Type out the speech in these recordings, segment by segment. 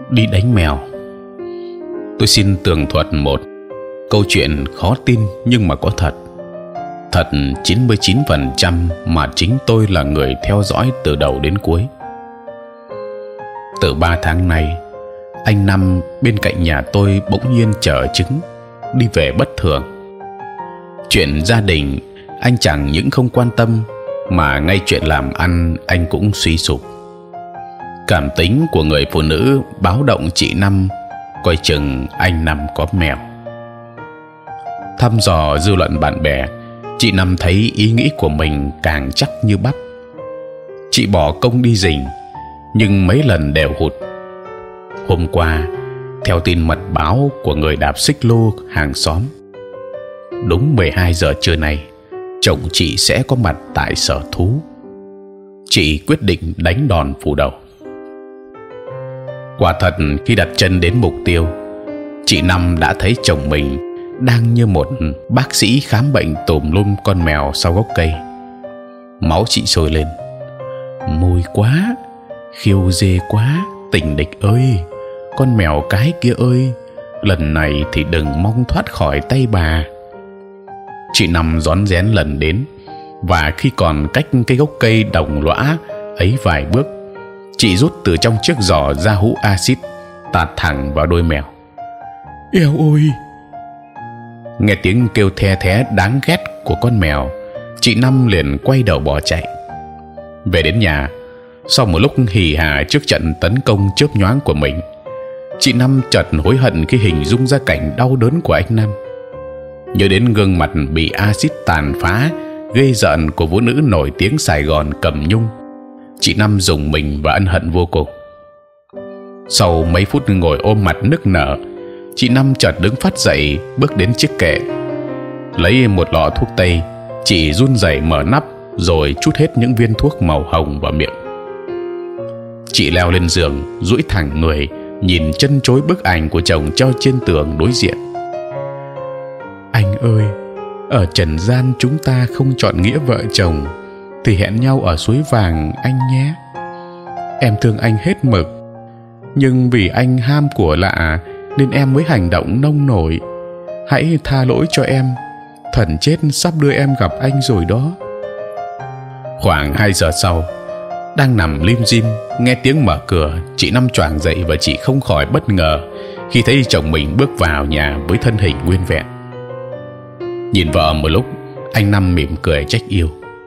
đi đánh mèo. Tôi xin tường thuật một câu chuyện khó tin nhưng mà có thật. Thật 99% mà chính tôi là người theo dõi từ đầu đến cuối. Từ 3 tháng nay, anh Năm bên cạnh nhà tôi bỗng nhiên chở trứng đi về bất thường. Chuyện gia đình anh chẳng những không quan tâm, mà ngay chuyện làm ăn anh cũng suy sụp. Cảm tính của người phụ nữ báo động chị Năm coi chừng anh Năm có mèo. Thăm dò dư luận bạn bè, chị Năm thấy ý nghĩ của mình càng chắc như bắp. Chị bỏ công đi rình, nhưng mấy lần đều hụt. Hôm qua, theo tin mật báo của người đạp xích lô hàng xóm, đúng 12 giờ trưa nay, chồng chị sẽ có mặt tại sở thú. Chị quyết định đánh đòn phủ đầu. Quả thật, khi đặt chân đến mục tiêu, chị Năm đã thấy chồng mình đang như một bác sĩ khám bệnh tùm lum con mèo sau gốc cây. Máu chị sôi lên. Mùi quá, khiêu dê quá, tình địch ơi, con mèo cái kia ơi, lần này thì đừng mong thoát khỏi tay bà. Chị Năm rón rén lần đến, và khi còn cách cái gốc cây đồng lõa ấy vài bước, chị rút từ trong chiếc giỏ ra hũ axit tạt thẳng vào đôi mèo. Eo ơi! Nghe tiếng kêu the thé đáng ghét của con mèo, chị Năm liền quay đầu bỏ chạy. Về đến nhà, sau một lúc hì hà trước trận tấn công chớp nhoáng của mình, chị Năm chợt hối hận khi hình dung ra cảnh đau đớn của anh Năm. Nhớ đến gương mặt bị axit tàn phá ghê rợn của vũ nữ nổi tiếng Sài Gòn Cẩm Nhung, chị Năm rùng mình và ân hận vô cùng. Sau mấy phút ngồi ôm mặt nức nở, chị Năm chợt đứng phát dậy, bước đến chiếc kệ, lấy một lọ thuốc tây. Chị run rẩy mở nắp rồi trút hết những viên thuốc màu hồng vào miệng. Chị leo lên giường, duỗi thẳng người, nhìn chân chối bức ảnh của chồng treo trên tường đối diện. Anh ơi, ở trần gian chúng ta không chọn nghĩa vợ chồng, thì hẹn nhau ở suối vàng anh nhé. Em thương anh hết mực, nhưng vì anh ham của lạ nên em mới hành động nông nổi. Hãy tha lỗi cho em, thần chết sắp đưa em gặp anh rồi đó. Khoảng 2 giờ sau, đang nằm lim dim nghe tiếng mở cửa, chị Năm choàng dậy và chị không khỏi bất ngờ khi thấy chồng mình bước vào nhà với thân hình nguyên vẹn. Nhìn vợ một lúc, anh Năm mỉm cười trách yêu.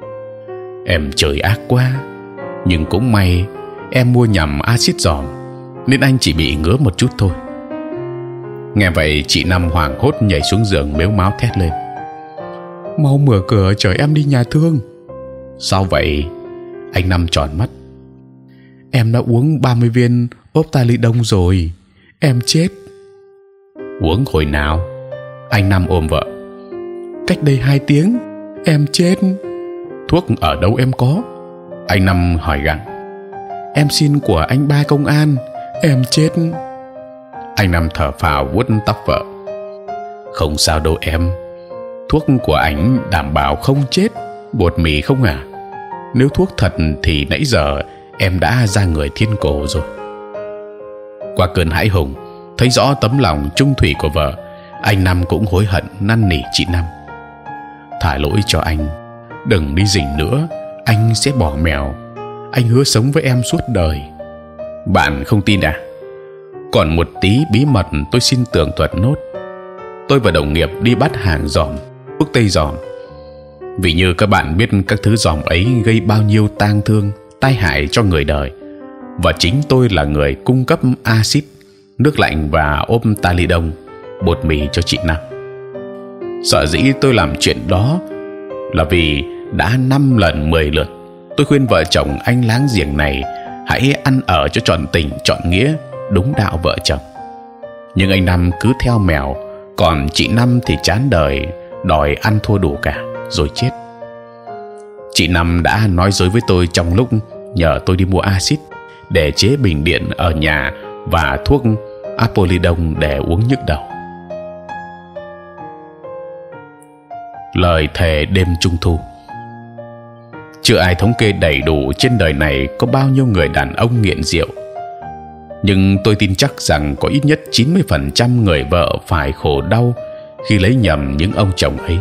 Em trời ác quá, nhưng cũng may em mua nhầm axit giòm nên anh chỉ bị ngứa một chút thôi. Nghe vậy, chị Năm hoảng hốt nhảy xuống giường mếu máo thét lên: Mau mở cửa chở em đi nhà thương. Sao vậy? Anh Năm tròn mắt. Em đã uống 30 viên Optalidon rồi, em chết. Uống hồi nào? Anh Năm ôm vợ. Cách đây 2 tiếng, em chết. Thuốc ở đâu em có? Anh Năm hỏi gặng. Em xin của anh ba công an, em chết. Anh Năm thở phào vuốt tóc vợ. Không sao đâu em, thuốc của anh đảm bảo không chết. Bột mì không à? Nếu thuốc thật thì nãy giờ em đã ra người thiên cổ rồi. Qua cơn hãi hùng, thấy rõ tấm lòng trung thủy của vợ, anh Năm cũng hối hận năn nỉ chị Năm: Thả lỗi cho anh, đừng đi rình nữa, anh sẽ bỏ mèo. Anh hứa sống với em suốt đời. Bạn không tin à? Còn một tí bí mật tôi xin tường thuật nốt. Tôi và đồng nghiệp đi bắt hàng giòm, thuốc tây giòm. Vì như các bạn biết, các thứ giòm ấy gây bao nhiêu tang thương, tai hại cho người đời, và chính tôi là người cung cấp axit, nước lạnh và Optalidon, bột mì cho chị Năm. Sở dĩ tôi làm chuyện đó là vì đã 5 lần 10 lượt tôi khuyên vợ chồng anh láng giềng này hãy ăn ở cho trọn tình trọn nghĩa, đúng đạo vợ chồng. Nhưng anh Năm cứ theo mèo, còn chị Năm thì chán đời, đòi ăn thua đủ cả rồi chết. Chị Năm đã nói dối với tôi trong lúc nhờ tôi đi mua axit để chế bình điện ở nhà và thuốc Apollidon để uống nhức đầu. Lời thề đêm trung thu. Chưa ai thống kê đầy đủ trên đời này có bao nhiêu người đàn ông nghiện rượu. nhưng tôi tin chắc rằng có ít nhất 90% người vợ phải khổ đau khi lấy nhầm những ông chồng ấy.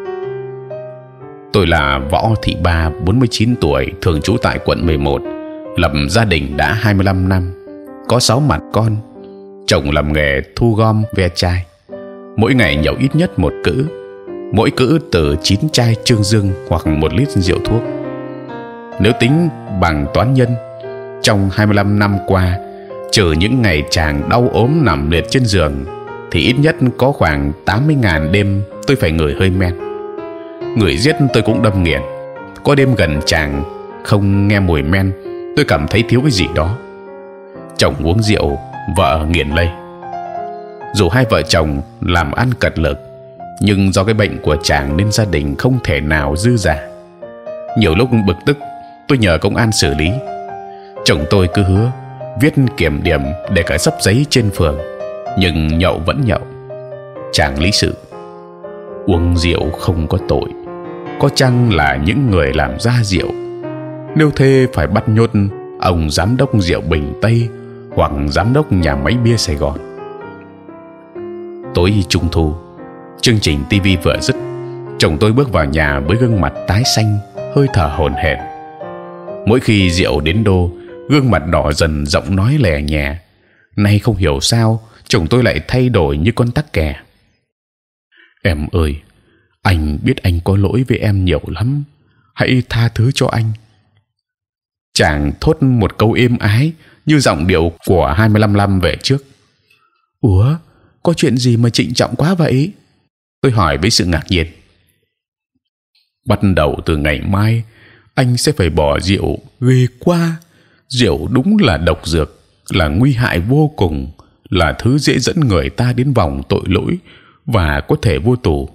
Tôi là Võ Thị Ba, 49 tuổi, thường trú tại quận 11, lập gia đình đã 25 năm, có 6 mặt con. Chồng làm nghề thu gom ve chai, mỗi ngày nhậu ít nhất 1 cữ, mỗi cữ từ 9 chai Trương Dương hoặc 1 lít rượu thuốc. Nếu tính bằng toán nhân, trong 25 năm qua, trừ những ngày chàng đau ốm nằm liệt trên giường, thì ít nhất có khoảng 80.000 đêm tôi phải ngửi hơi men. Người giết tôi cũng đâm nghiền. Có đêm gần chàng không nghe mùi men, tôi cảm thấy thiếu cái gì đó. Chồng uống rượu, vợ nghiện lây. Dù hai vợ chồng làm ăn cật lực, nhưng do cái bệnh của chàng nên gia đình không thể nào dư dả. Nhiều lúc bực tức, tôi nhờ công an xử lý. Chồng tôi cứ hứa viết kiểm điểm để cả xấp giấy trên phường, nhưng nhậu vẫn nhậu. Chàng lý sự: uống rượu không có tội, có chăng là những người làm ra rượu. Nếu thế phải bắt nhốt ông giám đốc rượu Bình Tây hoặc giám đốc nhà máy bia Sài Gòn. Tối Trung thu, chương trình TV vừa dứt, chồng tôi bước vào nhà với gương mặt tái xanh, hơi thở hổn hển. Mỗi khi rượu đến đô, gương mặt đỏ dần, giọng nói lè nhè. Nay không hiểu sao chồng tôi lại thay đổi như con tắc kè. Em ơi, anh biết anh có lỗi với em nhiều lắm, hãy tha thứ cho anh. Chàng thốt một câu êm ái như giọng điệu của 25 năm về trước. Ủa, có chuyện gì mà trịnh trọng quá vậy? Tôi hỏi với sự ngạc nhiên. Bắt đầu từ ngày mai, anh sẽ phải bỏ rượu. Ghê quá! Rượu đúng là độc dược, là nguy hại vô cùng, là thứ dễ dẫn người ta đến vòng tội lỗi và có thể vô tù.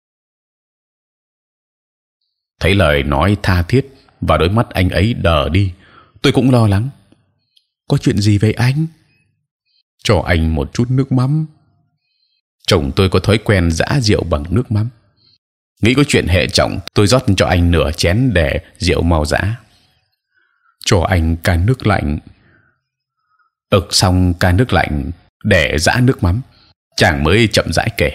Thấy lời nói tha thiết và đôi mắt anh ấy đờ đi, tôi cũng lo lắng. Có chuyện gì vậy anh? Cho anh một chút nước mắm. Chồng tôi có thói quen giã rượu bằng nước mắm. Nghĩ có chuyện hệ trọng, tôi rót cho anh nửa chén để rượu mau giã. Cho anh can nước lạnh. Ực xong can nước lạnh để giã nước mắm, chàng mới chậm rãi kể.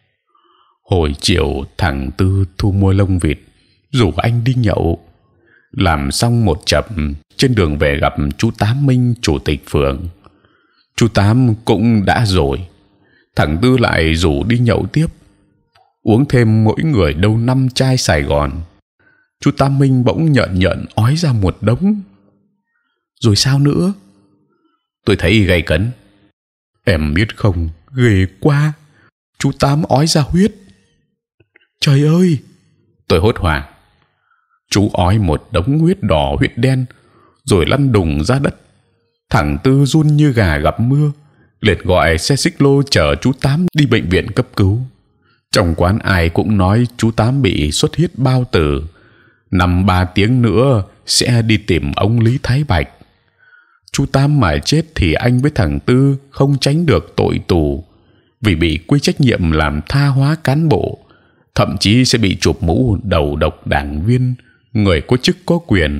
Hồi chiều thằng Tư thu mua lông vịt, rủ anh đi nhậu. Làm xong một chập, trên đường về gặp chú Tám Minh, chủ tịch phường. Chú Tám cũng đã rồi. Thằng Tư lại rủ đi nhậu tiếp, uống thêm mỗi người đâu 5 chai Sài Gòn. Chú Tám Minh bỗng nhợn ói ra một đống. Rồi sao nữa? Tôi thấy gay cấn. Em biết không, ghê quá. Chú Tám ói ra huyết. Trời ơi! Tôi hốt hoảng. Chú ói một đống huyết đỏ huyết đen, rồi lăn đùng ra đất. Thằng Tư run như gà gặp mưa, liệt gọi xe xích lô chở chú Tám đi bệnh viện cấp cứu. Trong quán ai cũng nói chú Tám bị xuất huyết bao tử, 5-3 tiếng nữa sẽ đi tìm ông Lý Thái Bạch. Chú Tám mà chết thì anh với thằng Tư không tránh được tội tù, vì bị quy trách nhiệm làm tha hóa cán bộ, thậm chí sẽ bị chụp mũ đầu độc đảng viên, người có chức có quyền.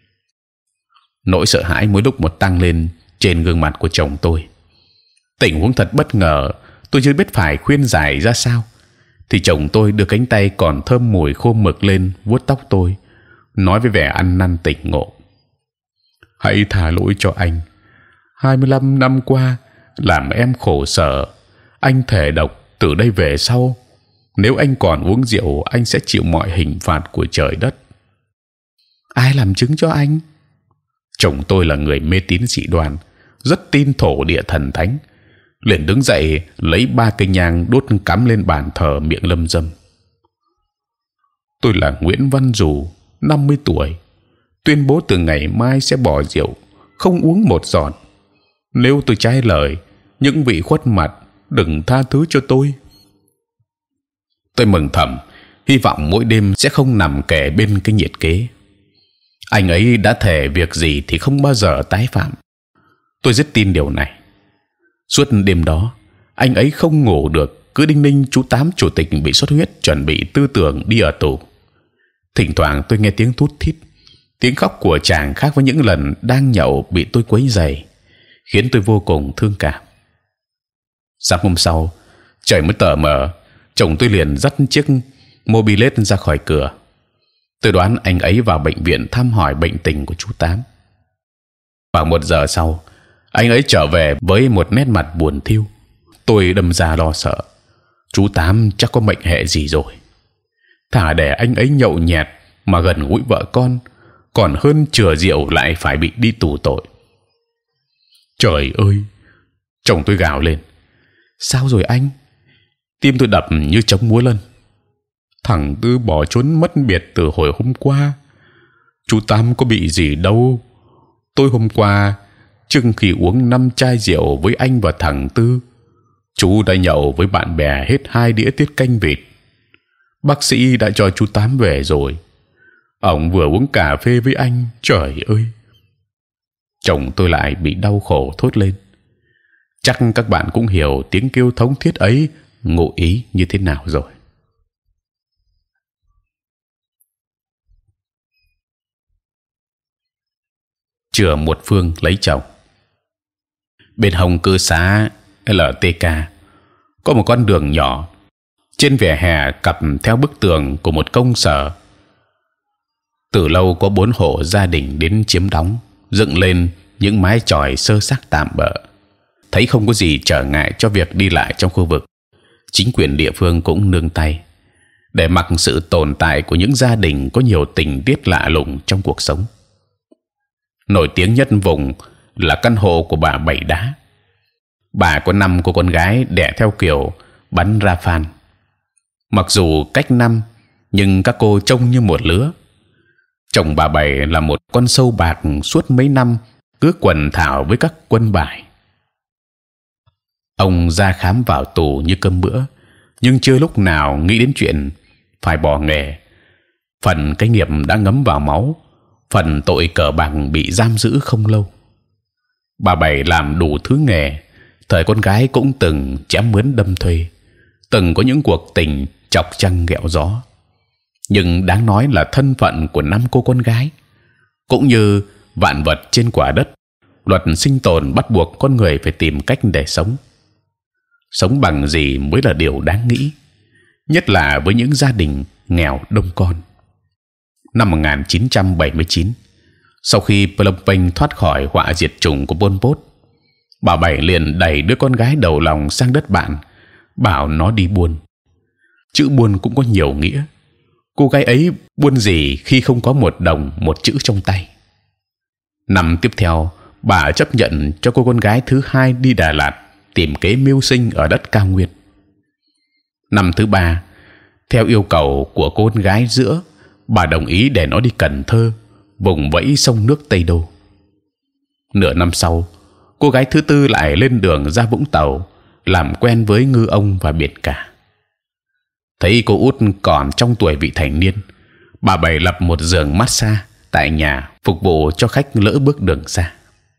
Nỗi sợ hãi mỗi lúc một tăng lên trên gương mặt của chồng tôi. Tình huống thật bất ngờ, tôi chưa biết phải khuyên giải ra sao, thì chồng tôi đưa cánh tay còn thơm mùi khô mực lên vuốt tóc tôi, nói với vẻ ăn năn tỉnh ngộ: hãy tha lỗi cho anh. 25 năm qua làm em khổ sở, anh thề độc từ đây về sau, nếu anh còn uống rượu, anh sẽ chịu mọi hình phạt của trời đất. Ai làm chứng cho anh? Chồng tôi là người mê tín dị đoan, rất tin thổ địa thần thánh, liền đứng dậy lấy 3 cây nhang đốt cắm lên bàn thờ, miệng lâm dâm. Tôi là Nguyễn Văn Dù, 50 tuổi, tuyên bố từ ngày mai sẽ bỏ rượu, không uống một giọt. Nếu tôi trái lời, những vị khuất mặt đừng tha thứ cho tôi. Tôi mừng thầm, hy vọng mỗi đêm sẽ không nằm kề bên cái nhiệt kế. Anh ấy đã thề việc gì thì không bao giờ tái phạm. Tôi rất tin điều này. Suốt đêm đó, anh ấy không ngủ được, cứ đinh ninh chú Tám chủ tịch bị xuất huyết, chuẩn bị tư tưởng đi ở tù. Thỉnh thoảng tôi nghe tiếng thút thít, tiếng khóc của chàng khác với những lần đang nhậu bị tôi quấy rầy. khiến tôi vô cùng thương cảm. Sáng hôm sau, trời mới tờ mờ, chồng tôi liền dắt chiếc mobilette ra khỏi cửa. Tôi đoán anh ấy vào bệnh viện thăm hỏi bệnh tình của chú Tám. Khoảng 1 giờ sau, anh ấy trở về với một nét mặt buồn thiu. Tôi đâm ra lo sợ, chú Tám chắc có mệnh hệ gì rồi. Thà để anh ấy nhậu nhẹt mà gần gũi vợ con, còn hơn chừa rượu lại phải bị đi tù tội. Trời ơi! Chồng tôi gào lên. Sao rồi anh? Tim tôi đập như trống múa lân. Thằng Tư bỏ trốn mất biệt từ hồi hôm qua. Chú Tám có bị gì đâu. Tôi hôm qua chừng khi uống 5 chai rượu với anh và thằng Tư, chú đã nhậu với bạn bè hết 2 đĩa tiết canh vịt. Bác sĩ đã cho chú Tám về rồi. Ông vừa uống cà phê với anh. Trời ơi! Chồng tôi lại bị đau khổ thốt lên. Chắc các bạn cũng hiểu tiếng kêu thống thiết ấy ngụ ý như thế nào rồi. Chừa một phương lấy chồng. Bên hông cư xá LTK có một con đường nhỏ, trên vỉa hè cặp theo bức tường của một công sở. Từ lâu có 4 hộ gia đình đến chiếm đóng, dựng lên những mái chòi sơ xác tạm bợ. Thấy không có gì trở ngại cho việc đi lại trong khu vực, chính quyền địa phương cũng nương tay để mặc sự tồn tại của những gia đình có nhiều tình tiết lạ lùng trong cuộc sống. Nổi tiếng nhất vùng là căn hộ của bà Bảy Đá. Bà có 5 cô con gái đẻ theo kiểu bắn ra phan. Mặc dù cách năm, nhưng các cô trông như một lứa. Chồng bà Bảy là một con sâu bạc suốt mấy năm cứ quần thảo với các quân bài. Ông ra khám vào tù như cơm bữa, nhưng chưa lúc nào nghĩ đến chuyện phải bỏ nghề. Phần cái nghiệp đã ngấm vào máu, phần tội cờ bạc bị giam giữ không lâu. Bà Bảy làm đủ thứ nghề, thời con gái cũng từng chém mướn đâm thuê, từng có những cuộc tình chọc trăng ghẹo gió. Nhưng đáng nói là thân phận của 5 cô con gái, cũng như vạn vật trên quả đất, luật sinh tồn bắt buộc con người phải tìm cách để sống. Sống bằng gì mới là điều đáng nghĩ, nhất là với những gia đình nghèo đông con. Năm 1979, sau khi Phnom Penh thoát khỏi họa diệt chủng của Pol Pot, bà Bảy liền đẩy đứa con gái đầu lòng sang đất bạn, bảo nó đi buôn. Chữ buôn cũng có nhiều nghĩa. Cô gái ấy buôn gì khi không có một đồng một chữ trong tay? Năm tiếp theo, bà chấp nhận cho cô con gái thứ hai đi Đà Lạt tìm kế mưu sinh ở đất cao nguyên. Năm thứ 3, theo yêu cầu của cô con gái giữa, bà đồng ý để nó đi Cần Thơ, vùng vẫy sông nước Tây Đô. Nửa năm sau, cô gái thứ tư lại lên đường ra Vũng Tàu, làm quen với ngư ông và biển cả. Thấy cô út còn trong tuổi vị thành niên, bà Bảy lập một giường massage tại nhà phục vụ cho khách lỡ bước đường xa.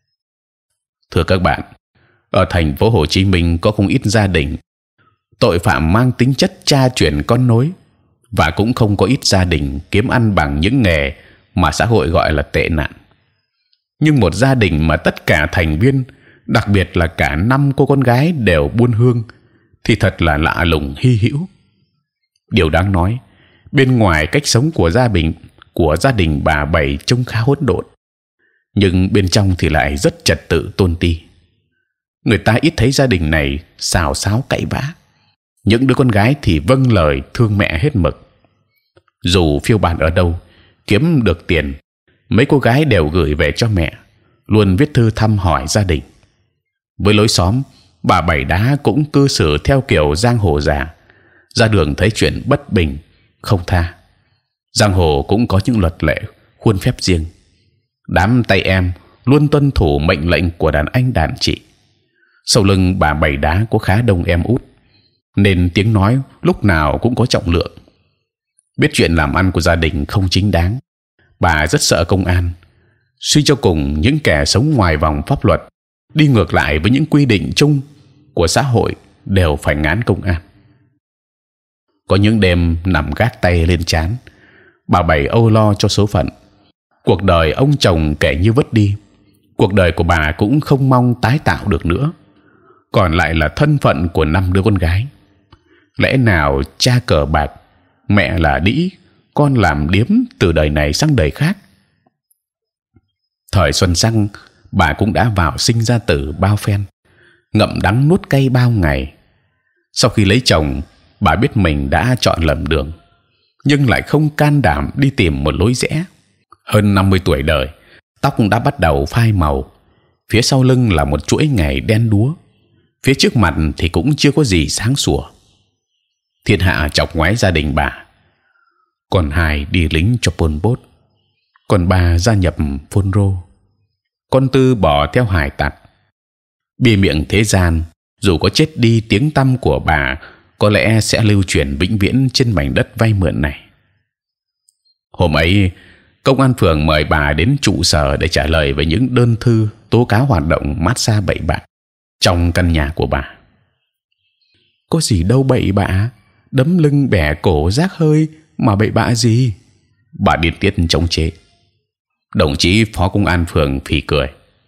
Thưa các bạn, ở thành phố Hồ Chí Minh có không ít gia đình tội phạm mang tính chất cha truyền con nối, và cũng không có ít gia đình kiếm ăn bằng những nghề mà xã hội gọi là tệ nạn. Nhưng một gia đình mà tất cả thành viên, đặc biệt là cả 5 cô con gái đều buôn hương, thì thật là lạ lùng hy hữu. Điều đáng nói, bên ngoài cách sống của gia đình bà Bảy trông khá hỗn độn, nhưng bên trong thì lại rất trật tự tôn ti. Người ta ít thấy gia đình này xào xáo cãi vã. Những đứa con gái thì vâng lời thương mẹ hết mực. Dù phiêu bạt ở đâu, kiếm được tiền, mấy cô gái đều gửi về cho mẹ, luôn viết thư thăm hỏi gia đình. Với lối xóm, bà Bảy Đá cũng cư xử theo kiểu giang hồ già, ra đường thấy chuyện bất bình không tha. Giang hồ cũng có những luật lệ, khuôn phép riêng. Đám tay em luôn tuân thủ mệnh lệnh của đàn anh đàn chị. Sau lưng bà Bảy Đá có khá đông em út, nên tiếng nói lúc nào cũng có trọng lượng. Biết chuyện làm ăn của gia đình không chính đáng, bà rất sợ công an. Suy cho cùng, những kẻ sống ngoài vòng pháp luật, đi ngược lại với những quy định chung của xã hội, đều phải ngán công an. Có những đêm nằm gác tay lên trán, bà Bảy âu lo cho số phận. Cuộc đời ông chồng kể như vất đi, cuộc đời của bà cũng không mong tái tạo được nữa. Còn lại là thân phận của 5 đứa con gái. Lẽ nào cha cờ bạc, mẹ là đĩ, con làm điếm từ đời này sang đời khác? Thời xuân xăng, bà cũng đã vào sinh ra tử bao phen, ngậm đắng nuốt cay bao ngày. Sau khi lấy chồng, bà biết mình đã chọn lầm đường, nhưng lại không can đảm đi tìm một lối rẽ. Hơn 50 tuổi đời, tóc đã bắt đầu phai màu, phía sau lưng là một chuỗi ngày đen đúa, phía trước mặt thì cũng chưa có gì sáng sủa. Thiên hạ chọc ngoáy gia đình bà. Con hai đi lính cho Pol Pot, còn bà gia nhập Phun Rô, con tư bỏ theo hải tặc. Bia miệng thế gian, dù có chết đi, tiếng tăm của bà có lẽ sẽ lưu truyền vĩnh viễn trên mảnh đất vay mượn này. Hôm ấy, công an phường mời bà đến trụ sở để trả lời về những đơn thư tố cáo hoạt động massage bậy bạ trong căn nhà của bà. Có gì đâu bậy bạ, đấm lưng bẻ cổ rác hơi mà bậy bạ gì? Bà điên tiết chống chế. Đồng chí phó công an phường phì cười.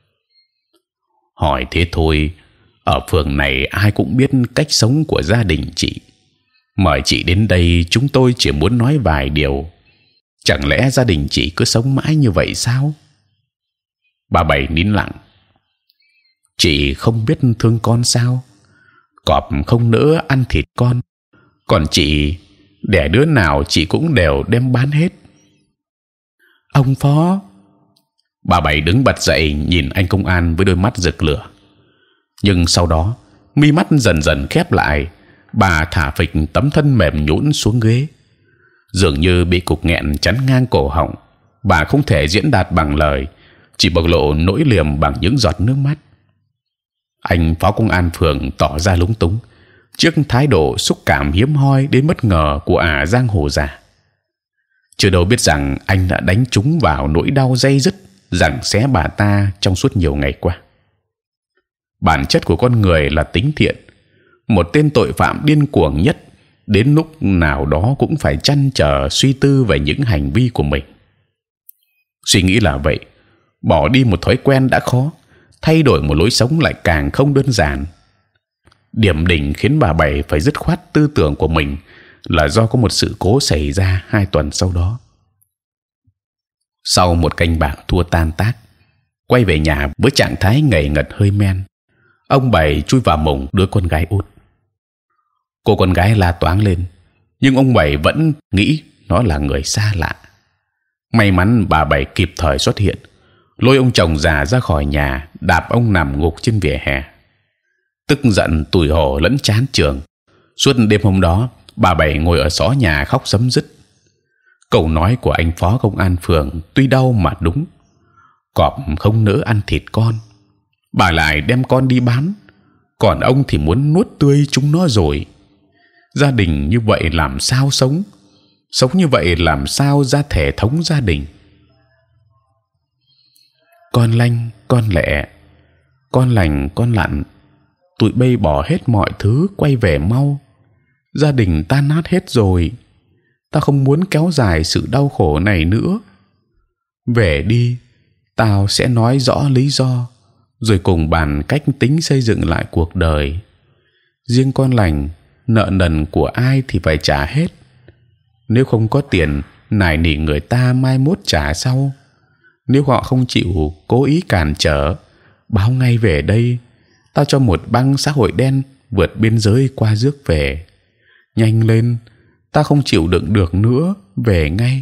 Hỏi thế thôi, ở phường này ai cũng biết cách sống của gia đình chị. Mời chị đến đây, chúng tôi chỉ muốn nói vài điều. Chẳng lẽ gia đình chị cứ sống mãi như vậy sao? Bà Bảy nín lặng. Chị không biết thương con sao? Cọp không nỡ ăn thịt con, còn chị đẻ đứa nào chị cũng đều đem bán hết. Ông phó. Bà Bảy đứng bật dậy nhìn anh công an với đôi mắt rực lửa. Nhưng sau đó mi mắt dần dần khép lại, bà thả phịch tấm thân mềm nhũn xuống ghế, dường như bị cục nghẹn chắn ngang cổ họng. Bà không thể diễn đạt bằng lời, chỉ bộc lộ nỗi niềm bằng những giọt nước mắt. Anh phó công an phường tỏ ra lúng túng trước thái độ xúc cảm hiếm hoi đến bất ngờ của giang hồ già. Chưa đâu biết rằng anh đã đánh trúng vào nỗi đau day dứt giằng xé bà ta trong suốt nhiều ngày qua. Bản chất của con người là tính thiện. Một tên tội phạm điên cuồng nhất đến lúc nào đó cũng phải trăn trở suy tư về những hành vi của mình. Suy nghĩ là vậy, bỏ đi một thói quen đã khó, thay đổi một lối sống lại càng không đơn giản. Điểm đỉnh khiến bà Bảy phải dứt khoát tư tưởng của mình là do có một sự cố xảy ra 2 tuần sau đó. Sau một canh bạc thua tan tác, quay về nhà với trạng thái ngầy ngật hơi men, ông Bảy chui vào mộng đứa con gái út. Cô con gái la toáng lên, nhưng ông Bảy vẫn nghĩ nó là người xa lạ. May mắn bà Bảy kịp thời xuất hiện, lôi ông chồng già ra khỏi nhà, đạp ông nằm gục trên vỉa hè. Tức giận, tủi hổ lẫn chán chường, suốt đêm hôm đó bà Bảy ngồi ở xó nhà khóc sấm dứt. Câu nói của anh phó công an phường tuy đau mà đúng. Cọp không nỡ ăn thịt con, bà lại đem con đi bán, còn ông thì muốn nuốt tươi chúng nó rồi. Gia đình như vậy làm sao sống? Sống như vậy làm sao ra thể thống gia đình? Con lanh, con lẹ, con lành, con lặn, tụi bay bỏ hết mọi thứ, quay về mau. Gia đình tan nát hết rồi. Ta không muốn kéo dài sự đau khổ này nữa. Về đi, tao sẽ nói rõ lý do, rồi cùng bàn cách tính xây dựng lại cuộc đời. Riêng con lành, nợ nần của ai thì phải trả hết. Nếu không có tiền, nài nỉ người ta mai mốt trả sau. Nếu họ không chịu, cố ý cản trở, báo ngay về đây. Tao cho một băng xã hội đen vượt biên giới qua rước về. Nhanh lên, ta không chịu đựng được nữa, về ngay.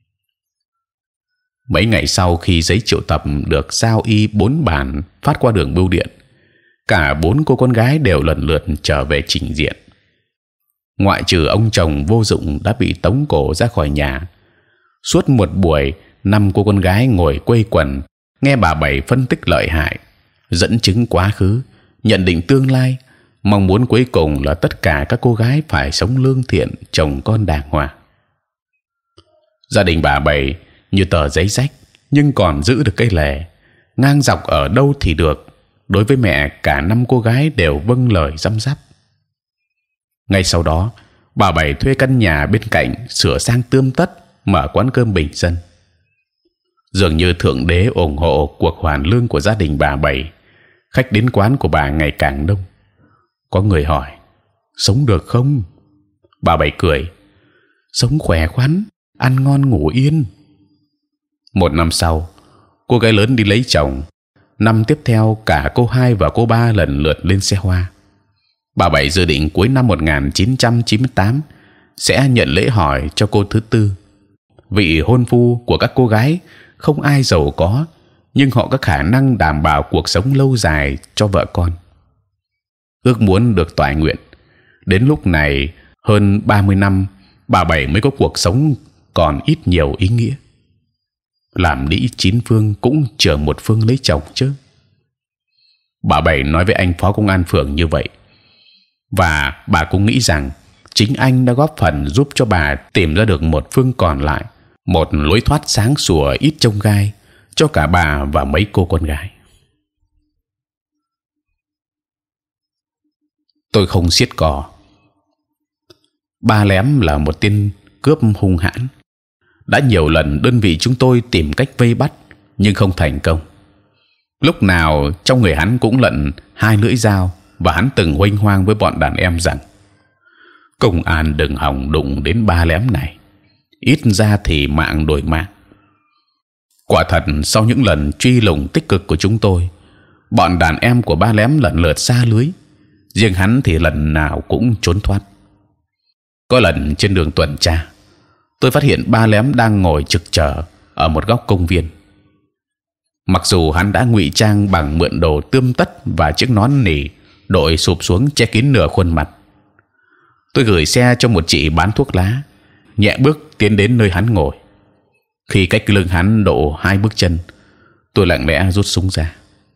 Mấy ngày sau khi giấy triệu tập được giao y 4 bản phát qua đường bưu điện, cả 4 cô con gái đều lần lượt trở về trình diện. Ngoại trừ ông chồng vô dụng đã bị tống cổ ra khỏi nhà. Suốt một buổi, 5 cô con gái ngồi quây quần nghe bà Bảy phân tích lợi hại, dẫn chứng quá khứ, nhận định tương lai. Mong muốn cuối cùng là tất cả các cô gái phải sống lương thiện, chồng con đàng hoàng. Gia đình bà Bảy như tờ giấy rách, nhưng còn giữ được cây lề. Ngang dọc ở đâu thì được. Đối với mẹ, cả 5 cô gái đều vâng lời răm rắp. Ngay sau đó, bà Bảy thuê căn nhà bên cạnh sửa sang tươm tất, mở quán cơm bình dân. Dường như thượng đế ủng hộ cuộc hoàn lương của gia đình bà Bảy. Khách đến quán của bà ngày càng đông. Có người hỏi: sống được không? Bà Bảy cười: sống khỏe khoắn, ăn ngon ngủ yên. Một năm sau, cô gái lớn đi lấy chồng. Năm tiếp theo, cả cô hai và cô ba lần lượt lên xe hoa. Bà Bảy dự định cuối năm 1998 sẽ nhận lễ hỏi cho cô thứ tư. Vị hôn phu của các cô gái không ai giàu có, nhưng họ có khả năng đảm bảo cuộc sống lâu dài cho vợ con. Ước muốn được toại nguyện. Đến lúc này, hơn 30 năm, bà Bảy mới có cuộc sống còn ít nhiều ý nghĩa. Làm đĩ 9 phương cũng chờ một phương lấy chồng chứ. Bà Bảy nói với anh phó công an phường như vậy, và bà cũng nghĩ rằng chính anh đã góp phần giúp cho bà tìm ra được một phương còn lại, một lối thoát sáng sủa ít chông gai cho cả bà và mấy cô con gái. Tôi không xiết cò. Ba Lém là một tên cướp hung hãn. Đã nhiều lần đơn vị chúng tôi tìm cách vây bắt nhưng không thành công. Lúc nào trong người hắn cũng lận 2 lưỡi dao, và hắn từng huênh hoang với bọn đàn em rằng: công an đừng hòng đụng đến Ba Lém này, ít ra thì mạng đổi mạng. Quả thật, sau những lần truy lùng tích cực của chúng tôi, bọn đàn em của Ba Lém lần lượt sa lưới, riêng hắn thì lần nào cũng trốn thoát. Có lần trên đường tuần tra, tôi phát hiện Ba Lém đang ngồi trực chờ ở một góc công viên. Mặc dù hắn đã ngụy trang bằng mượn đồ tươm tất và chiếc nón nỉ đội sụp xuống che kín nửa khuôn mặt. Tôi gửi xe cho một chị bán thuốc lá, nhẹ bước tiến đến nơi hắn ngồi. Khi cách lưng hắn độ 2 bước chân, tôi lặng lẽ rút súng ra.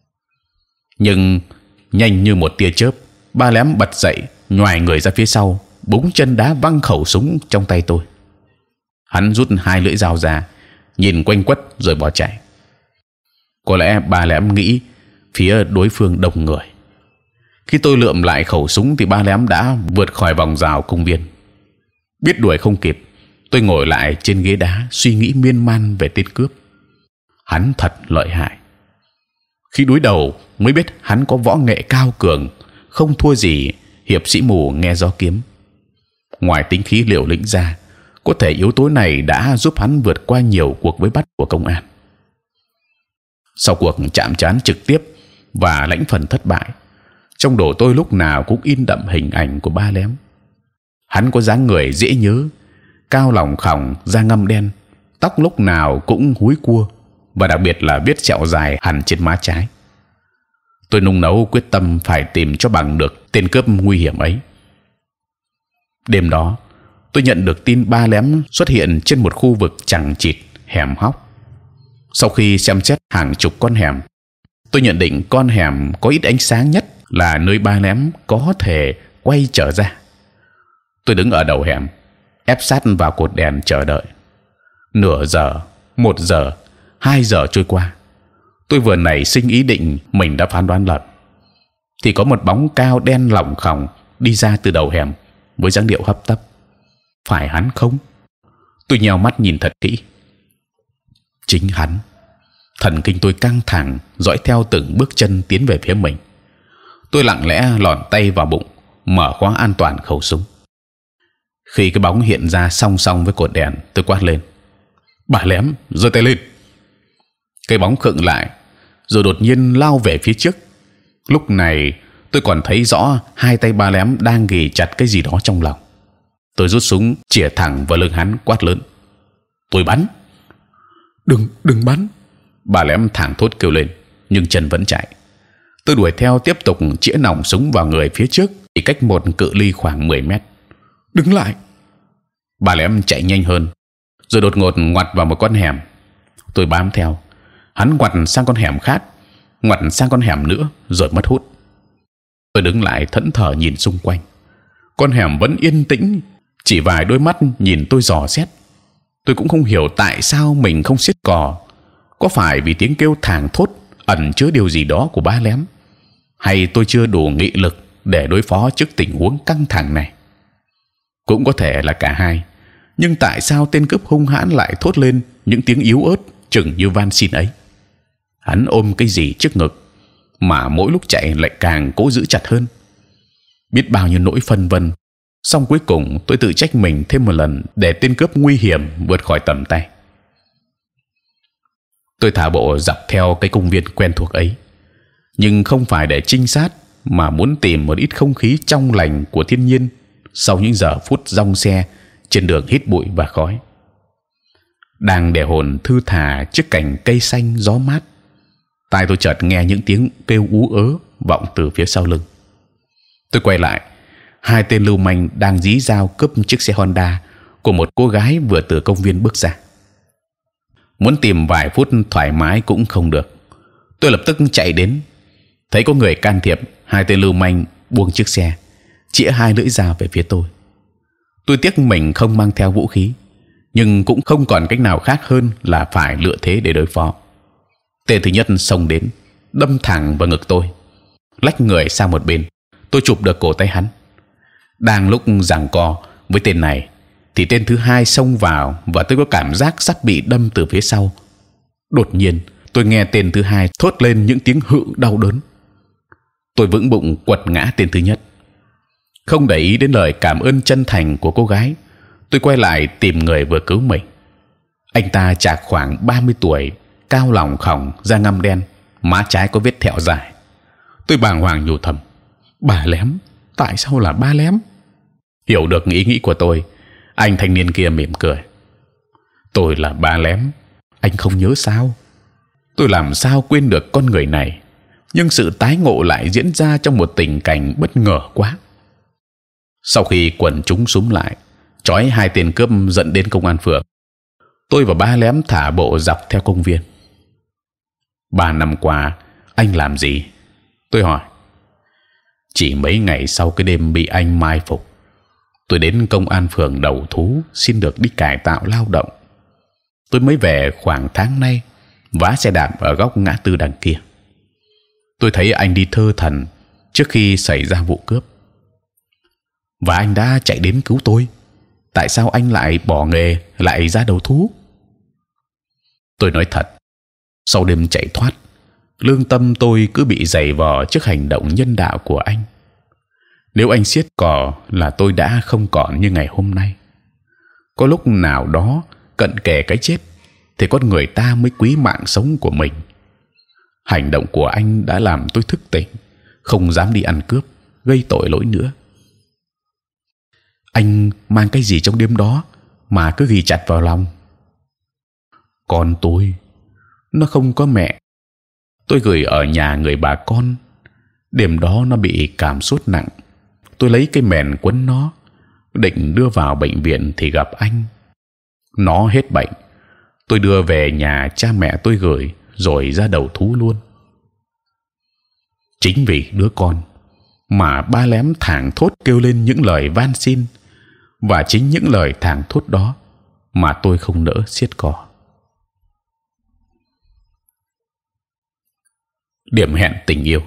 Nhưng nhanh như một tia chớp, Ba Lém bật dậy, nhoài người ra phía sau, búng chân đá văng khẩu súng trong tay tôi. Hắn rút 2 lưỡi dao ra, nhìn quanh quất rồi bỏ chạy. Có lẽ Ba Lém nghĩ phía đối phương đông người. Khi tôi lượm lại khẩu súng thì Ba Lém đã vượt khỏi vòng rào công viên. Biết đuổi không kịp, tôi ngồi lại trên ghế đá suy nghĩ miên man về tên cướp. Hắn thật lợi hại. Khi đối đầu mới biết hắn có võ nghệ cao cường, không thua gì hiệp sĩ mù nghe gió kiếm. Ngoài tính khí liều lĩnh ra, có thể yếu tố này đã giúp hắn vượt qua nhiều cuộc vây bắt của công an. Sau cuộc chạm trán trực tiếp và lãnh phần thất bại, trong đầu tôi lúc nào cũng in đậm hình ảnh của Ba Lém. Hắn có dáng người dễ nhớ, cao lỏng khòng, da ngăm đen, tóc lúc nào cũng húi cua, và đặc biệt là vết sẹo dài hằn trên má trái. Tôi nung nấu quyết tâm phải tìm cho bằng được tên cướp nguy hiểm ấy. Đêm đó, tôi nhận được tin Ba Lém xuất hiện trên một khu vực chằng chịt, hẻm hóc. Sau khi xem xét hàng chục con hẻm, tôi nhận định con hẻm có ít ánh sáng nhất là nơi Ba Lém có thể quay trở ra. Tôi đứng ở đầu hẻm, ép sát vào cột đèn chờ đợi. Nửa giờ, 1 giờ, 2 giờ trôi qua, tôi vừa nảy sinh ý định mình đã phán đoán lầm, thì có một bóng cao đen lỏng khòng đi ra từ đầu hẻm với dáng điệu hấp tấp. Phải hắn không? Tôi nheo mắt nhìn thật kỹ. Chính hắn. Thần kinh tôi căng thẳng, dõi theo từng bước chân tiến về phía mình. Tôi lặng lẽ lòn tay vào bụng, mở khóa an toàn khẩu súng. Khi cái bóng hiện ra song song với cột đèn, tôi quát lên: Ba Lém, giơ tay lên! Cái bóng khựng lại, rồi đột nhiên lao về phía trước. Lúc này tôi còn thấy rõ 2 tay Ba Lém đang ghì chặt cái gì đó trong lòng. Tôi rút súng chĩa thẳng vào lưng hắn, quát lớn: Tôi bắn! Đừng bắn! Ba Lém thảng thốt kêu lên, nhưng chân vẫn chạy. Tôi đuổi theo, tiếp tục chĩa nòng súng vào người phía trước, chỉ cách một cự ly khoảng 10 mét. Đứng lại! Ba Lém chạy nhanh hơn, rồi đột ngột ngoặt vào một con hẻm. Tôi bám theo. Hắn ngoặt sang con hẻm khác, ngoặt sang con hẻm nữa, rồi mất hút. Tôi đứng lại thẫn thờ nhìn xung quanh. Con hẻm vẫn yên tĩnh, chỉ vài đôi mắt nhìn tôi dò xét. Tôi cũng không hiểu tại sao mình không siết cò. Có phải vì tiếng kêu thảng thốt ẩn chứa điều gì đó của Ba Lém, hay tôi chưa đủ nghị lực để đối phó trước tình huống căng thẳng này? Cũng có thể là cả hai. Nhưng tại sao tên cướp hung hãn lại thốt lên những tiếng yếu ớt chừng như van xin ấy. Hắn ôm cái gì trước ngực, mà mỗi lúc chạy lại càng cố giữ chặt hơn. Biết bao nhiêu nỗi phân vân, song cuối cùng tôi tự trách mình thêm một lần để tên cướp nguy hiểm vượt khỏi tầm tay. Tôi thả bộ dọc theo cái công viên quen thuộc ấy, nhưng không phải để trinh sát, mà muốn tìm một ít không khí trong lành của thiên nhiên sau những giờ phút dong xe trên đường hít bụi và khói. Đang để hồn thư thả trước cành cây xanh gió mát, tai tôi chợt nghe những tiếng kêu ú ớ vọng từ phía sau lưng. Tôi quay lại, hai tên lưu manh đang dí dao cướp chiếc xe Honda của một cô gái vừa từ công viên bước ra. Muốn tìm vài phút thoải mái cũng không được, tôi lập tức chạy đến. Thấy có người can thiệp, hai tên lưu manh buông chiếc xe, chĩa hai lưỡi dao về phía tôi. Tôi tiếc mình không mang theo vũ khí, nhưng cũng không còn cách nào khác hơn là phải lựa thế để đối phó. Tên thứ nhất xông đến, đâm thẳng vào ngực tôi, lách người sang một bên. Tôi chụp được cổ tay hắn. Đang lúc giằng co với tên này, thì tên thứ hai xông vào và tôi có cảm giác sắp bị đâm từ phía sau. Đột nhiên, tôi nghe tên thứ hai thốt lên những tiếng hự đau đớn. Tôi vững bụng quật ngã tên thứ nhất. Không để ý đến lời cảm ơn chân thành của cô gái, tôi quay lại tìm người vừa cứu mình. Anh ta chạc khoảng 30 tuổi, cao lỏng khòng, da ngăm đen, má trái có vết thẹo dài. Tôi bàng hoàng nhủ thầm: Bà Lém, tại sao là Ba Lém? Hiểu được ý nghĩ của tôi, anh thanh niên kia mỉm cười: Tôi là Ba Lém, anh không nhớ sao? Tôi làm sao quên được con người này? Nhưng sự tái ngộ lại diễn ra trong một tình cảnh bất ngờ quá. Sau khi quần chúng xúm lại, trói hai tên cướp dẫn đến công an phường, tôi và Ba Lém thả bộ dọc theo công viên. 3 năm qua anh làm gì? Tôi hỏi. Chỉ mấy ngày sau cái đêm bị anh mai phục, tôi đến công an phường đầu thú, xin được đi cải tạo lao động. Tôi mới về khoảng tháng nay, vá xe đạp ở góc ngã tư đằng kia. Tôi thấy anh đi thơ thẩn trước khi xảy ra vụ cướp, và anh đã chạy đến cứu tôi. Tại sao anh lại bỏ nghề, lại ra đầu thú? Tôi nói thật, sau đêm chạy thoát, lương tâm tôi cứ bị giày vò trước hành động nhân đạo của anh. Nếu anh siết cò là tôi đã không còn như ngày hôm nay. Có lúc nào đó cận kề cái chết, thì con người ta mới quý mạng sống của mình. Hành động của anh đã làm tôi thức tỉnh, không dám đi ăn cướp, gây tội lỗi nữa. Anh mang cái gì trong đêm đó mà cứ ghi chặt vào lòng? Con tôi, nó không có mẹ. Tôi gửi ở nhà người bà con. Đêm đó nó bị cảm sốt nặng. Tôi lấy cái mền quấn nó, định đưa vào bệnh viện thì gặp anh. Nó hết bệnh, tôi đưa về nhà cha mẹ tôi gửi, rồi ra đầu thú luôn. Chính vì đứa con mà Ba Lém thảng thốt kêu lên những lời van xin, và chính những lời thảng thốt đó mà tôi không nỡ siết cò. Điểm hẹn tình yêu.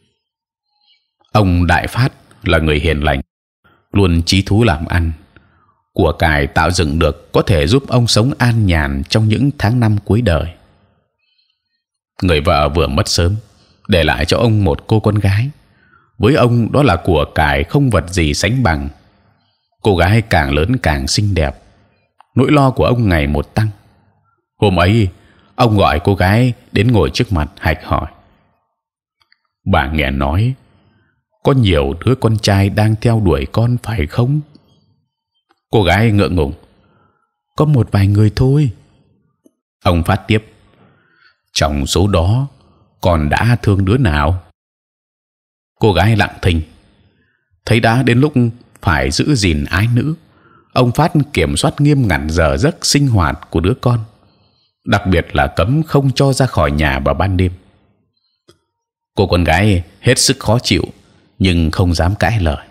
Ông Đại Phát là người hiền lành, luôn chí thú làm ăn. Của cải tạo dựng được có thể giúp ông sống an nhàn trong những tháng năm cuối đời. Người vợ vừa mất sớm, để lại cho ông một cô con gái. Với ông đó là của cải không vật gì sánh bằng. Cô gái càng lớn càng xinh đẹp, nỗi lo của ông ngày một tăng. Hôm ấy, ông gọi cô gái đến ngồi trước mặt, hạch hỏi: Bà nghe nói có nhiều đứa con trai đang theo đuổi con phải không? Cô gái ngượng ngùng: Có một vài người thôi. Ông Phát tiếp: Trong số đó, con đã thương đứa nào? Cô gái lặng thinh. Thấy đã đến lúc phải giữ gìn ái nữ, ông Phát kiểm soát nghiêm ngặt giờ giấc sinh hoạt của đứa con, đặc biệt là cấm không cho ra khỏi nhà vào ban đêm. Cô con gái hết sức khó chịu, nhưng không dám cãi lời.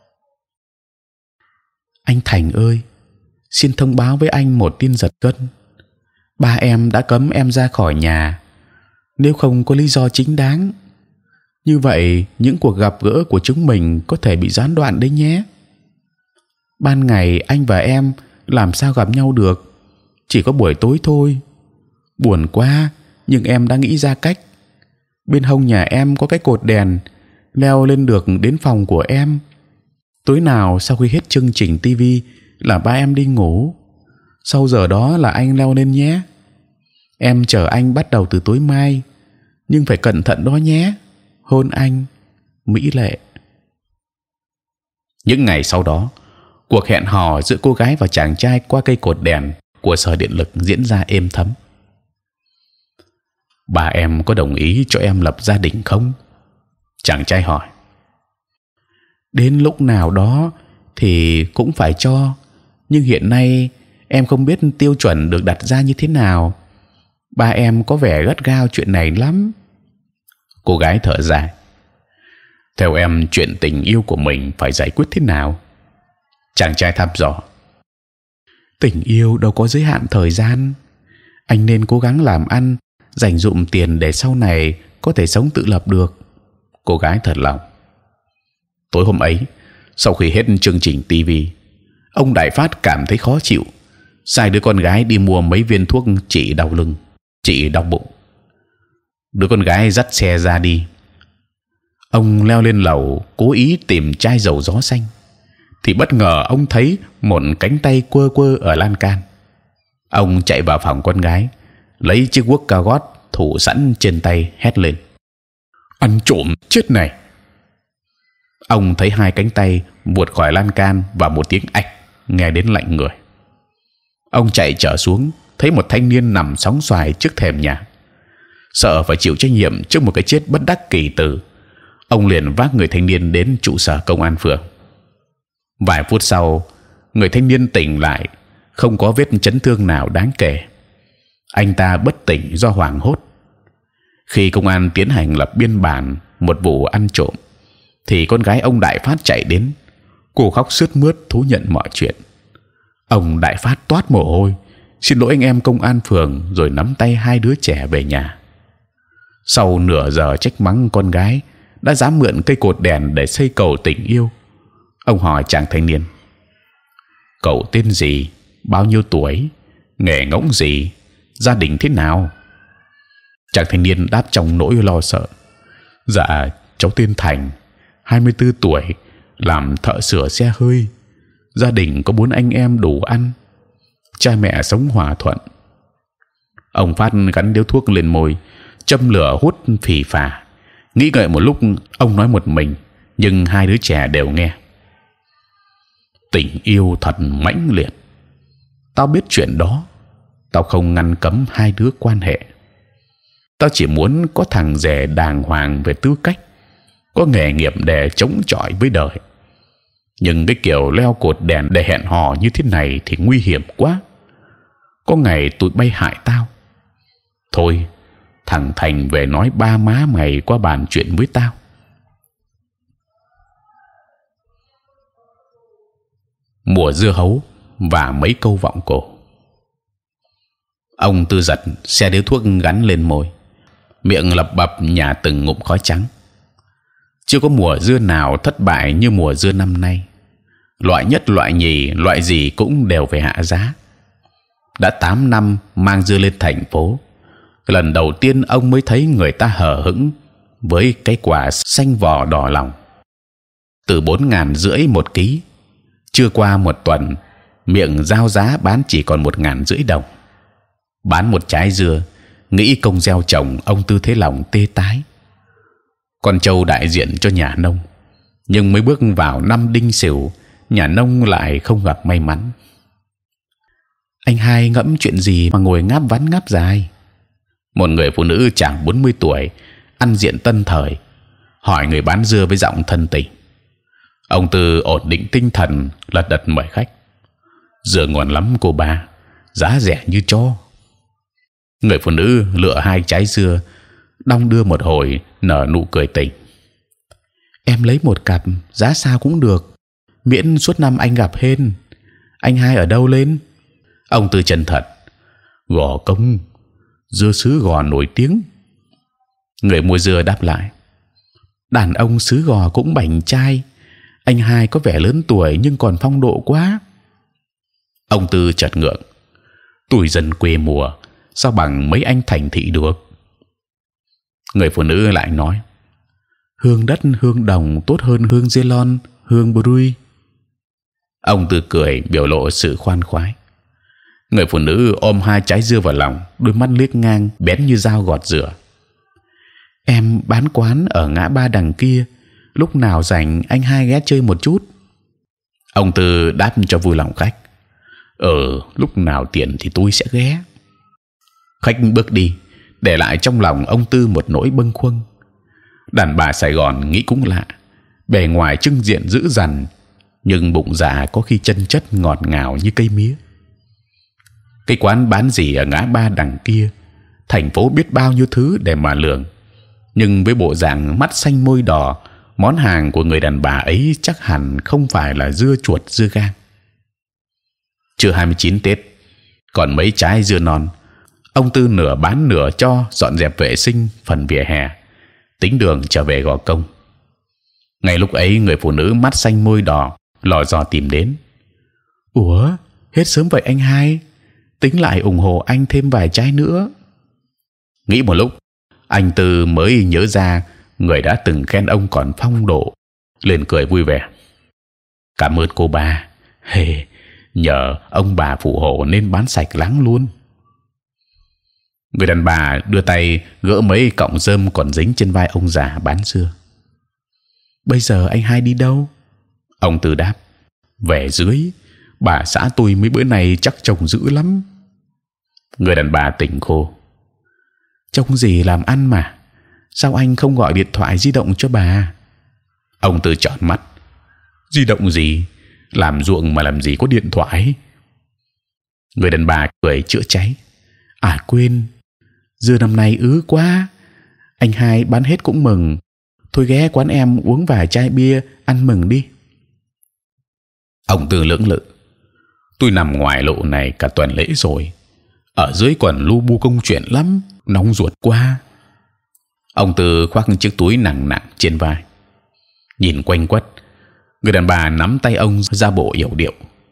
Anh Thành ơi, xin thông báo với anh một tin giật gân. Ba em đã cấm em ra khỏi nhà nếu không có lý do chính đáng. Như vậy những cuộc gặp gỡ của chúng mình có thể bị gián đoạn đấy nhé. Ban ngày anh và em làm sao gặp nhau được, chỉ có buổi tối thôi. Buồn quá, nhưng em đã nghĩ ra cách. Bên hông nhà em có cái cột đèn, leo lên được đến phòng của em. Tối nào sau khi hết chương trình tivi là ba em đi ngủ, sau giờ đó là anh leo lên nhé. Em chờ anh bắt đầu từ tối mai, nhưng phải cẩn thận đó nhé. Hôn anh, Mỹ Lệ. Những ngày sau đó, cuộc hẹn hò giữa cô gái và chàng trai qua cây cột đèn của sở điện lực diễn ra êm thấm. Ba em có đồng ý cho em lập gia đình không? Chàng trai hỏi. Đến lúc nào đó thì cũng phải cho, nhưng hiện nay em không biết tiêu chuẩn được đặt ra như thế nào. Ba em có vẻ gắt gao chuyện này lắm. Cô gái thở dài. Theo em, chuyện tình yêu của mình phải giải quyết thế nào? Chàng trai thăm dò. Tình yêu đâu có giới hạn thời gian. Anh nên cố gắng làm ăn, dành dụm tiền để sau này có thể sống tự lập được. Cô gái thật lòng. Tối hôm ấy, sau khi hết chương trình tivi, ông Đại Phát cảm thấy khó chịu, sai đứa con gái đi mua mấy viên thuốc trị đau lưng, trị đau bụng. Đứa con gái dắt xe ra đi. Ông leo lên lầu, cố ý tìm chai dầu gió xanh, thì bất ngờ ông thấy một cánh tay quơ quơ ở lan can. Ông chạy vào phòng con gái, lấy chiếc guốc cao gót thủ sẵn trên tay, hét lên: ăn trộm chết này! Ông thấy hai cánh tay vụt khỏi lan can và một tiếng ạch nghe đến lạnh người. Ông chạy trở xuống, thấy một thanh niên nằm sóng xoài trước thềm nhà. Sợ phải chịu trách nhiệm trước một cái chết bất đắc kỳ tử, ông liền vác người thanh niên đến trụ sở công an phường. Vài phút sau, người thanh niên tỉnh lại, không có vết chấn thương nào đáng kể. Anh ta bất tỉnh do hoảng hốt. Khi công an tiến hành lập biên bản một vụ ăn trộm, thì con gái ông Đại Phát chạy đến. Cô khóc sướt mướt thú nhận mọi chuyện. Ông Đại Phát toát mồ hôi, xin lỗi anh em công an phường, rồi nắm tay hai đứa trẻ về nhà. Sau nửa giờ trách mắng con gái đã dám mượn cây cột đèn để xây cầu tình yêu, ông hỏi chàng thanh niên: cậu tên gì, bao nhiêu tuổi, nghề ngỗng gì, gia đình thế nào? Chàng thanh niên đáp trong nỗi lo sợ: dạ cháu tên Thành, 24 tuổi, làm thợ sửa xe hơi. Gia đình có 4 anh em đủ ăn, cha mẹ sống hòa thuận. Ông Phát gắn điếu thuốc lên môi, châm lửa hút phì phà. Nghĩ ngợi một lúc, ông nói một mình, nhưng hai đứa trẻ đều nghe. Tình yêu thật mãnh liệt. Tao biết chuyện đó, tao không ngăn cấm hai đứa quan hệ. Tao chỉ muốn có thằng rể đàng hoàng về tư cách, có nghề nghiệp để chống chọi với đời. Nhưng cái kiểu leo cột đèn để hẹn hò như thế này thì nguy hiểm quá. Có ngày tụi bay hại tao. Thôi, thằng Thành về nói ba má mày qua bàn chuyện với tao. Mùa dưa hấu và mấy câu vọng cổ. Ông Tư Giật xe điếu thuốc gắn lên môi, miệng lẩm bẩm nhả từng ngụm khói trắng. Chưa có mùa dưa nào thất bại như mùa dưa năm nay. Loại nhất, loại nhì, loại gì cũng đều phải hạ giá. Đã 8 năm mang dưa lên thành phố, lần đầu tiên ông mới thấy người ta hờ hững với cái quả xanh vỏ đỏ lòng. Từ 4.500 một ký, chưa qua một tuần, miệng giao giá bán chỉ còn 1.500 đồng. Bán một trái dưa, nghĩ công gieo trồng, ông Tư thấy lòng tê tái. Con trâu đại diện cho nhà nông, nhưng mới bước vào năm Đinh Sửu, nhà nông lại không gặp may mắn. Anh hai ngẫm chuyện gì mà ngồi ngáp vắn ngáp dài? Một người phụ nữ chạc 40 tuổi, ăn diện tân thời, hỏi người bán dưa với giọng thân tình. Ông Tư ổn định tinh thần, lật đật mời khách. Dưa ngon lắm cô ba, giá rẻ như cho. Người phụ nữ lựa 2 trái dưa, đong đưa một hồi, nở nụ cười tỉnh. Em lấy một cặp, giá sao cũng được, miễn suốt năm anh gặp hên. Anh hai ở đâu lên? Ông Tư chân thật. Gò Công, dưa xứ Gò nổi tiếng. Người mua dưa đáp lại. Đàn ông xứ Gò cũng bảnh trai, anh hai có vẻ lớn tuổi nhưng còn phong độ quá. Ông Tư chợt ngượng. Tuổi dân quê mùa, sao bằng mấy anh thành thị được. Người phụ nữ lại nói: hương đất hương đồng tốt hơn hương Ceylon, hương Brui. Ông Tư cười biểu lộ sự khoan khoái. Người phụ nữ ôm 2 trái dưa vào lòng, đôi mắt liếc ngang bén như dao gọt dừa. Em bán quán ở ngã ba đằng kia, lúc nào rảnh anh hai ghé chơi một chút. Ông Tư đáp cho vui lòng khách: lúc nào tiền thì tôi sẽ ghé. Khách bước đi, để lại trong lòng ông Tư một nỗi bâng khuâng. Đàn bà Sài Gòn nghĩ cũng lạ, bề ngoài trưng diện dữ dằn, nhưng bụng dạ có khi chân chất ngọt ngào như cây mía. Cái quán bán gì ở ngã ba đằng kia, thành phố biết bao nhiêu thứ để mà lường, nhưng với bộ dạng mắt xanh môi đỏ, món hàng của người đàn bà ấy chắc hẳn không phải là dưa chuột dưa gang. Trưa 29 Tết, còn mấy trái dưa non, ông Tư nửa bán nửa cho dọn dẹp vệ sinh phần vỉa hè, tính đường trở về Gò Công. Ngay lúc ấy, người phụ nữ mắt xanh môi đỏ lò dò tìm đến. Ủa, hết sớm vậy anh hai? Tính lại ủng hộ anh thêm vài trái nữa. Nghĩ một lúc, anh Tư mới nhớ ra người đã từng khen ông còn phong độ, liền cười vui vẻ: cảm ơn cô ba. Nhờ ông bà phù hộ nên bán sạch láng luôn. Người đàn bà đưa tay gỡ mấy cọng rơm còn dính trên vai ông già bán dưa. Bây giờ anh hai đi đâu? Ông Tư đáp: về dưới. Bà xã tôi mấy bữa này chắc trông dữ lắm. Người đàn bà tỉnh khô: trông gì làm ăn mà, sao anh không gọi điện thoại di động cho bà? Ông Tư trợn mắt: di động gì? Làm ruộng mà làm gì có điện thoại? Người đàn bà cười chữa cháy: à quên, dưa năm nay ứ quá, anh hai bán hết cũng mừng. Thôi ghé quán em uống vài chai bia ăn mừng đi. Ông Tư lưỡng lự: tôi nằm ngoài lộ này cả tuần lễ rồi, ở dưới còn lu bu công chuyện lắm, nóng ruột quá. Ông Tư khoác chiếc túi nặng nặng trên vai, nhìn quanh quất. Người đàn bà nắm tay ông ra bộ yểu điệu: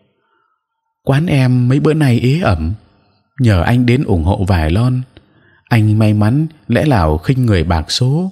quán em mấy bữa nay ế ẩm, nhờ anh đến ủng hộ vài lon. Anh may mắn lẽ nào khinh người bạc số.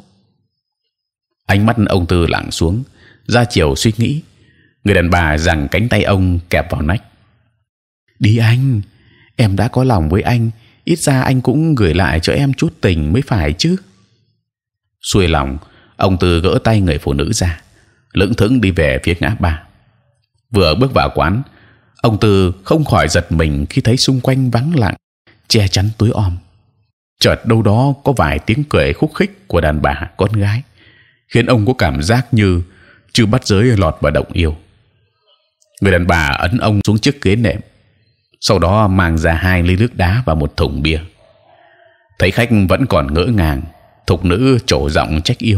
Ánh mắt ông Tư lặng xuống, ra chiều suy nghĩ. Người đàn bà giằng cánh tay ông kẹp vào nách: đi anh, em đã có lòng với anh, ít ra anh cũng gửi lại cho em chút tình mới phải chứ. Xuôi lòng, ông Tư gỡ tay người phụ nữ ra, lững thững đi về phía ngã ba. Vừa bước vào quán, ông Tư không khỏi giật mình khi thấy xung quanh vắng lặng, che chắn tối om. Chợt đâu đó có vài tiếng cười khúc khích của đàn bà con gái, khiến ông có cảm giác như chưa bắt giới lọt vào động yêu. Người đàn bà ấn ông xuống chiếc ghế nệm, sau đó mang ra 2 ly nước đá và một thùng bia. Thấy khách vẫn còn ngỡ ngàng, thục nữ trổ giọng trách yêu: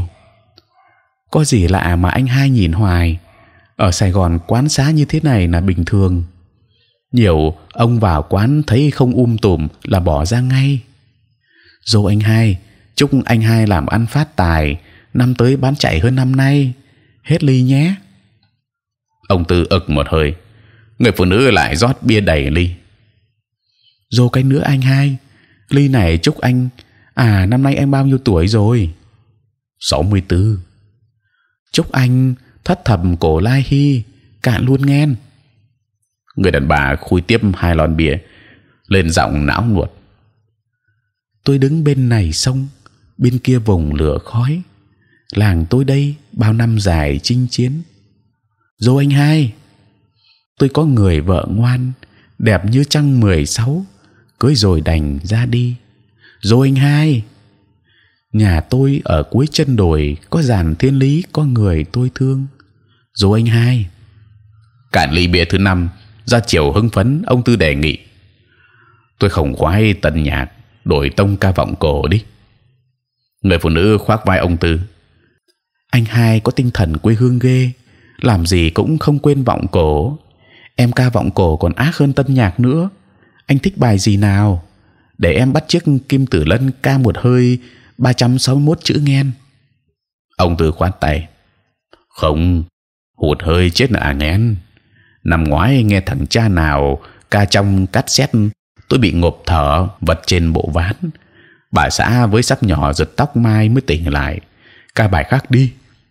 có gì lạ mà anh hai nhìn hoài? Ở Sài Gòn quán xá như thế này là bình thường. Nhiều ông vào quán thấy không tùm là bỏ ra ngay. Dô anh hai, chúc anh hai làm ăn phát tài, năm tới bán chạy hơn năm nay. Hết ly nhé. Ông Tư ực một hơi. Người phụ nữ lại rót bia đầy ly. Dô cái nữa anh hai, ly này chúc anh. À, năm nay em bao nhiêu tuổi rồi? 64. Chúc anh thất thập cổ lai hy, cạn luôn nghen. Người đàn bà khui tiếp 2 lon bia, lên giọng não nuột: tôi đứng bên này sông, bên kia vùng lửa khói, làng tôi đây bao năm dài chinh chiến. Dô anh hai, tôi có người vợ ngoan, đẹp như trăng 16, cưới rồi đành ra đi. Dô anh hai, nhà tôi ở cuối chân đồi có giàn thiên lý, có người tôi thương. Dô anh hai. Cạn ly bia thứ 5, ra chiều hưng phấn, ông Tư đề nghị: tôi không khoái tân nhạc, đổi tông ca vọng cổ đi. Người phụ nữ khoác vai ông Tư: anh hai có tinh thần quê hương ghê, làm gì cũng không quên vọng cổ. Em ca vọng cổ còn ác hơn tân nhạc nữa. Anh thích bài gì nào? Để em bắt chước Kim Tử Lân ca một hơi 361 chữ nghen. Ông Tư khoát tay: không, hụt hơi chết là nghen. Năm ngoái nghe thằng cha nào ca trong cassette Tôi bị ngộp thở vật trên bộ ván. Bà xã với sắp nhỏ giật tóc mai mới tỉnh lại. Ca bài khác đi.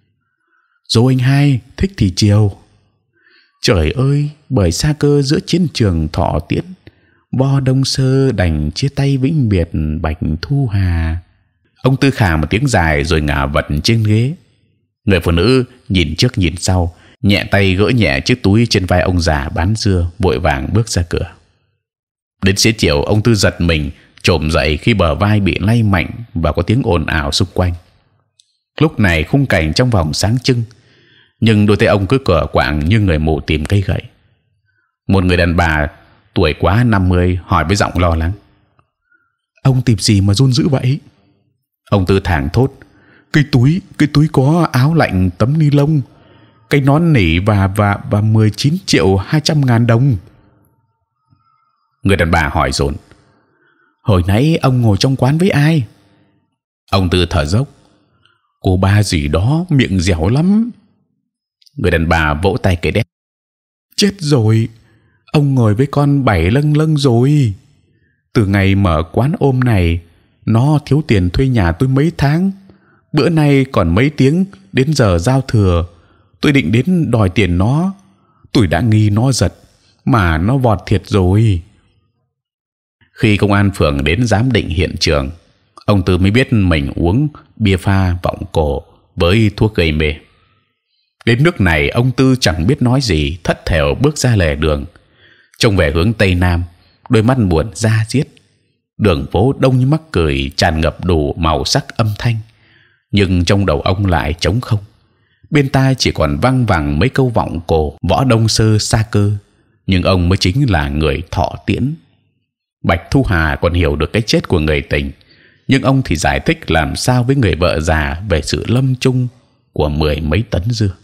Dỗ anh hai, thích thì chiều. Trời ơi, bởi xa cơ giữa chiến trường Thọ Tiễn, Vo Đông Sơ đành chia tay vĩnh biệt Bạch Thu Hà. Ông Tư khà một tiếng dài rồi ngả vật trên ghế. Người phụ nữ nhìn trước nhìn sau, nhẹ tay gỡ nhẹ chiếc túi trên vai ông già bán dưa, vội vàng bước ra cửa. Đến xế chiều, ông Tư giật mình trồm dậy khi bờ vai bị lay mạnh và có tiếng ồn ào xung quanh. Lúc này khung cảnh trong phòng sáng trưng, nhưng đôi tay ông cứ cựa quạng như người mù tìm cây gậy. Một người đàn bà tuổi quá 50 hỏi với giọng lo lắng: ông tìm gì mà run dữ vậy? Ông Tư thảng thốt: cái túi có áo lạnh, tấm ni lông, cái nón nỉ và 19.200.000 đồng. Người đàn bà hỏi dồn: hồi nãy ông ngồi trong quán với ai? Ông Tư thở dốc: cô ba gì đó miệng dẻo lắm. Người đàn bà vỗ tay cái đét: chết rồi, ông ngồi với con Bảy Lâng Lâng rồi. Từ ngày mở quán ôm này, nó thiếu tiền thuê nhà tôi mấy tháng. Bữa nay còn mấy tiếng đến giờ giao thừa, tôi định đến đòi tiền nó. Tôi đã nghi nó giật, mà nó vọt thiệt rồi. Khi công an phường đến giám định hiện trường, ông Tư mới biết mình uống bia pha vọng cổ với thuốc gây mê. Đến nước này, ông Tư chẳng biết nói gì, thất thểu bước ra lề đường, trông về hướng tây nam, đôi mắt buồn da diết. Đường phố đông như mắc cười, tràn ngập đủ màu sắc âm thanh, nhưng trong đầu ông lại trống không. Bên tai chỉ còn văng vẳng mấy câu vọng cổ Võ Đông Sơ xa cơ, nhưng ông mới chính là người Thọ Tiễn. Bạch Thu Hà còn hiểu được cái chết của người tình, nhưng ông thì giải thích làm sao với người vợ già về sự lâm chung của 10 mấy tấn dưa.